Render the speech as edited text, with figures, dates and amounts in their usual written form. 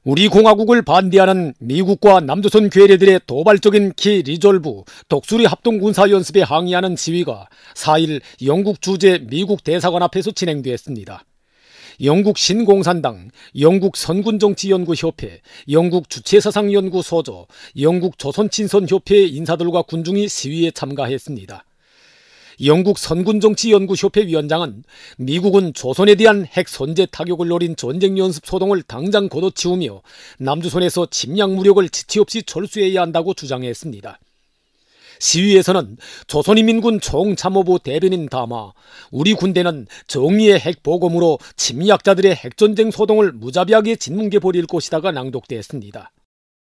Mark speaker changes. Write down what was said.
Speaker 1: 우리 공화국을 반대하는 미국과 남조선 괴뢰들의 도발적인 키 리졸브 독수리 합동군사연습에 항의하는 시위가 4일 영국 주재 미국 대사관 앞에서 진행됐습니다. 영국 신공산당, 영국 선군정치연구협회, 영국 주체사상연구소조, 영국 조선친선협회의 인사들과 군중이 시위에 참가했습니다. 영국 선군정치연구협회 위원장은 미국은 조선에 대한 핵 선제 타격을 노린 전쟁연습 소동을 당장 걷어치우며 남조선에서 침략 무력을 지체 없이 철수해야 한다고 주장했습니다. 시위에서는 조선인민군 총참모부 대변인 담아 우리 군대는 정의의 핵보검으로 침략자들의 핵전쟁 소동을 무자비하게 짓뭉개 버릴 것이다가 낭독됐습니다.